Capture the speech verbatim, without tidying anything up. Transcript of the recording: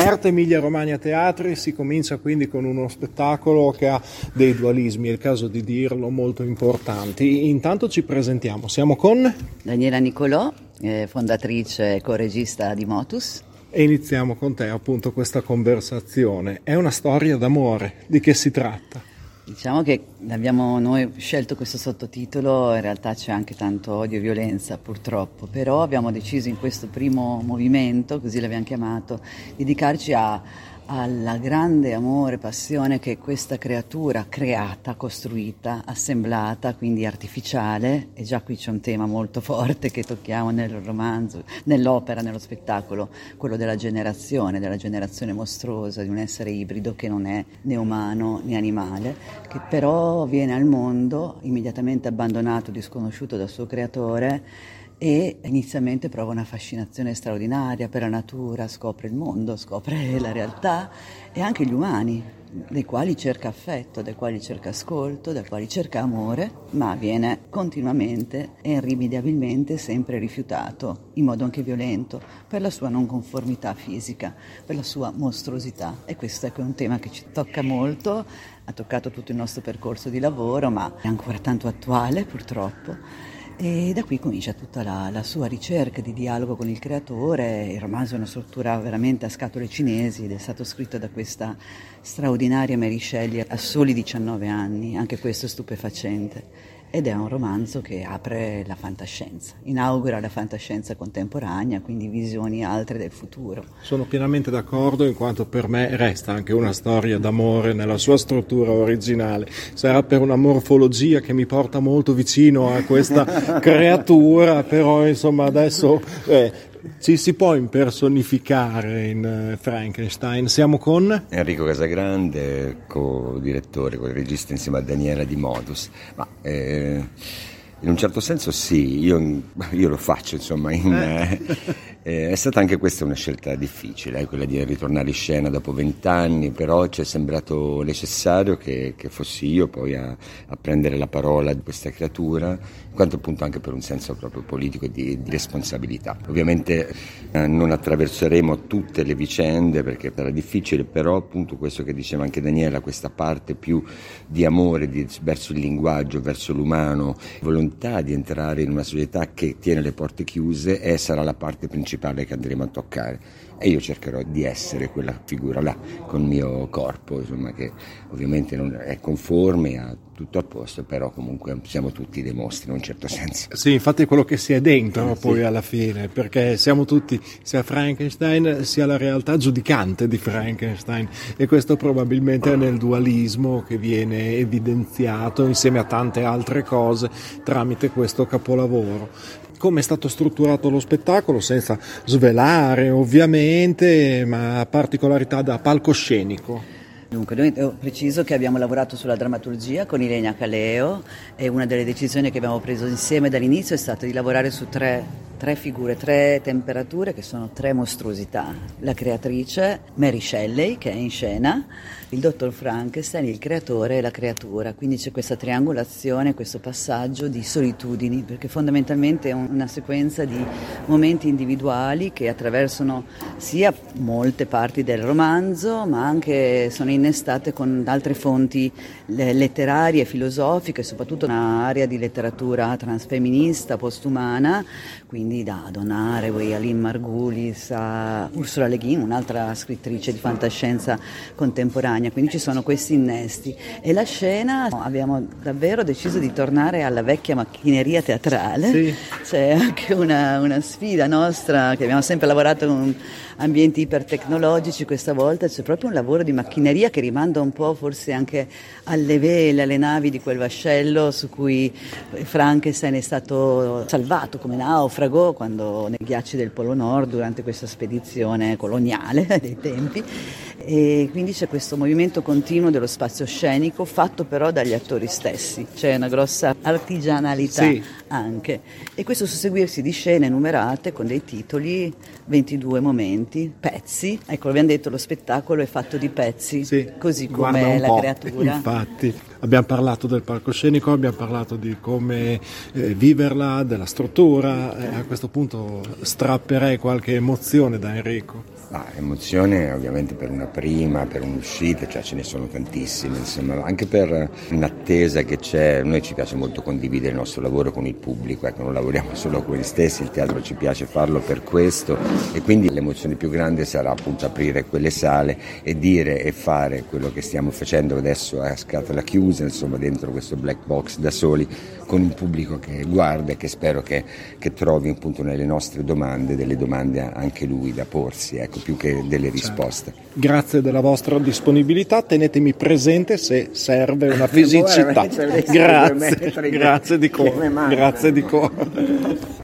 Arte Emilia Romagna Teatri, si comincia quindi con uno spettacolo che ha dei dualismi, è il caso di dirlo, molto importanti. Intanto ci presentiamo, siamo con Daniela Nicolò, eh, fondatrice e co-regista di Motus. E iniziamo con te appunto questa conversazione. È una storia d'amore, di che si tratta? Diciamo che abbiamo noi scelto questo sottotitolo, in realtà c'è anche tanto odio e violenza purtroppo, però abbiamo deciso in questo primo movimento, così l'abbiamo chiamato, di dedicarci a, alla grande amore, passione che questa creatura creata, costruita, assemblata, quindi artificiale, e già qui c'è un tema molto forte che tocchiamo nel romanzo, nell'opera, nello spettacolo, quello della generazione, della generazione mostruosa di un essere ibrido che non è né umano né animale, che però viene al mondo immediatamente abbandonato, disconosciuto dal suo creatore, e inizialmente prova una fascinazione straordinaria per la natura, scopre il mondo, scopre la realtà e anche gli umani, dei quali cerca affetto, dai quali cerca ascolto, dai quali cerca amore, ma viene continuamente e irrimediabilmente sempre rifiutato, in modo anche violento, per la sua non conformità fisica, per la sua mostruosità. E questo è un tema che ci tocca molto, ha toccato tutto il nostro percorso di lavoro, ma è ancora tanto attuale purtroppo. E da qui comincia tutta la, la sua ricerca di dialogo con il creatore. Il romanzo è una struttura veramente a scatole cinesi ed è stato scritto da questa straordinaria Mary Shelley a soli diciannove anni, anche questo è stupefacente. Ed è un romanzo che apre la fantascienza, inaugura la fantascienza contemporanea, quindi visioni altre del futuro. Sono pienamente d'accordo, in quanto per me resta anche una storia d'amore nella sua struttura originale. Sarà per una morfologia che mi porta molto vicino a questa creatura, però insomma adesso eh, ci si può impersonificare in Frankenstein. Siamo con Enrico Casagrande, co-direttore, co-regista insieme a Daniela di Motus. Ma eh, in un certo senso sì, io, io lo faccio, insomma, in, eh, eh, è stata anche questa una scelta difficile, eh, quella di ritornare in scena dopo vent'anni, però ci è sembrato necessario che, che fossi io poi a, a prendere la parola di questa creatura, in quanto appunto anche per un senso proprio politico e di, di responsabilità. Ovviamente eh, non attraverseremo tutte le vicende perché sarà difficile, però appunto questo che diceva anche Daniela, questa parte più di amore di, verso il linguaggio, verso l'umano, volontà di entrare in una società che tiene le porte chiuse, e sarà la parte principale che andremo a toccare, e io cercherò di essere quella figura là col mio corpo, insomma, che ovviamente non è conforme a tutto a posto, però comunque siamo tutti dei mostri in un certo senso. Sì, infatti è quello che si è dentro eh, poi sì. alla fine, perché siamo tutti, sia Frankenstein sia la realtà giudicante di Frankenstein, e questo probabilmente è nel dualismo che viene evidenziato insieme a tante altre cose tramite questo capolavoro. Come è stato strutturato lo spettacolo, senza svelare ovviamente, ma particolarità da palcoscenico? Dunque, noi ho preciso che abbiamo lavorato sulla drammaturgia con Ilenia Caleo, e una delle decisioni che abbiamo preso insieme dall'inizio è stata di lavorare su tre, tre figure, tre temperature che sono tre mostruosità. La creatrice, Mary Shelley, che è in scena, il dottor Frankenstein, il creatore e la creatura. Quindi c'è questa triangolazione, questo passaggio di solitudini, perché fondamentalmente è una sequenza di momenti individuali che attraversano sia molte parti del romanzo, ma anche sono innestate con altre fonti letterarie, filosofiche, soprattutto un'area di letteratura transfemminista, postumana, quindi da Donna Haraway a Lynn Margulis a Ursula Le Guin, un'altra scrittrice di fantascienza contemporanea. Quindi ci sono questi innesti, e la scena abbiamo davvero deciso di tornare alla vecchia macchineria teatrale. Sì. C'è anche una, una sfida nostra, che abbiamo sempre lavorato con ambienti ipertecnologici, questa volta c'è proprio un lavoro di macchineria che rimanda un po' forse anche alle vele, alle navi di quel vascello su cui Frankenstein è stato salvato come naufrago quando nei ghiacci del Polo Nord durante questa spedizione coloniale dei tempi. E quindi c'è questo movimento continuo dello spazio scenico, fatto però dagli attori stessi, c'è una grossa artigianalità, sì, anche. E questo susseguirsi di scene numerate con dei titoli, ventidue momenti, pezzi. Ecco, abbiamo detto, lo spettacolo è fatto di pezzi, sì, così come la po', creatura. Infatti, abbiamo parlato del palcoscenico, abbiamo parlato di come eh, viverla, della struttura, e a questo punto strapperei qualche emozione da Enrico. Ah, emozione ovviamente per una prima, per un'uscita, cioè ce ne sono tantissime, insomma, anche per un'attesa che c'è. A noi ci piace molto condividere il nostro lavoro con il pubblico, ecco, non lavoriamo solo con noi stessi, il teatro ci piace farlo per questo, e quindi l'emozione più grande sarà appunto aprire quelle sale e dire e fare quello che stiamo facendo adesso a scatola chiusa, insomma, dentro questo black box da soli, con un pubblico che guarda e che spero che, che trovi appunto nelle nostre domande delle domande anche lui da porsi, ecco, più che delle risposte. Grazie della vostra disponibilità, tenetemi presente se serve una fisicità. Grazie, grazie di cuore, grazie di cuore.